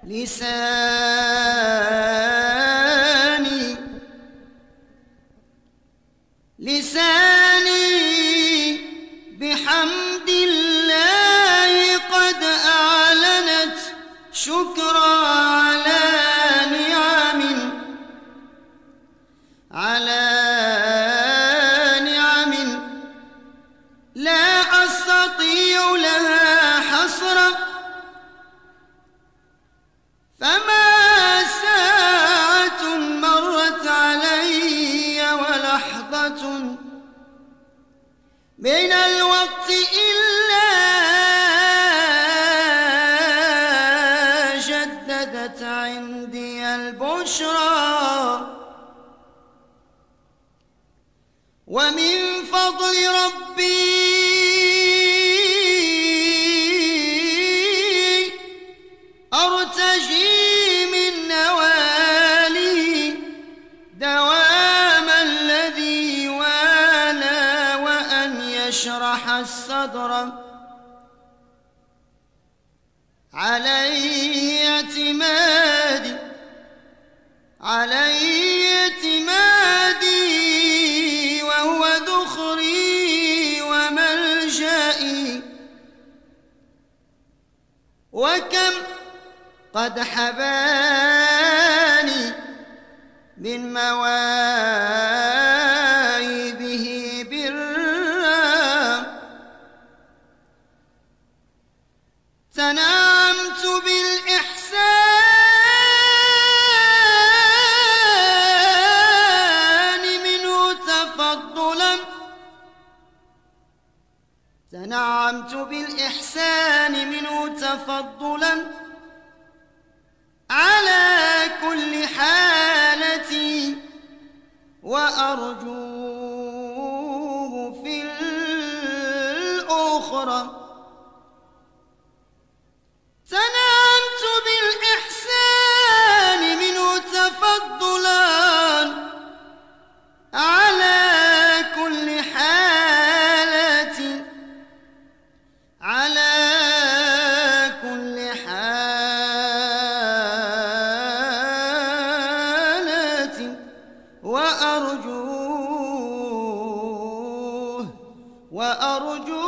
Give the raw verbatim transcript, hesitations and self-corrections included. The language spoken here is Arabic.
لساني لساني بحمد الله قد أعلنت شكرا على نعم على نعم لا أستطيع لها حصرا، فما ساعة مرت علي ولحظة من الوقت إلا جددت عندي البشرى، ومن فضل ربي أرتجي من نوالي دوام الذي والى، وأن يشرح الصدر علي اعتمادي علي اعتمادي وهو ذخري وملجئي. وكم قد حباني من مواهبه برا، تنعمت بالإحسان منه تفضلا تنعمت بالإحسان منه تفضلا على كل حالتي، وأرجوه في الأخرى. تنعمت بالإحسان منه تفضلا على كل حالتي على كل حالتي وأرجوه وأرجوه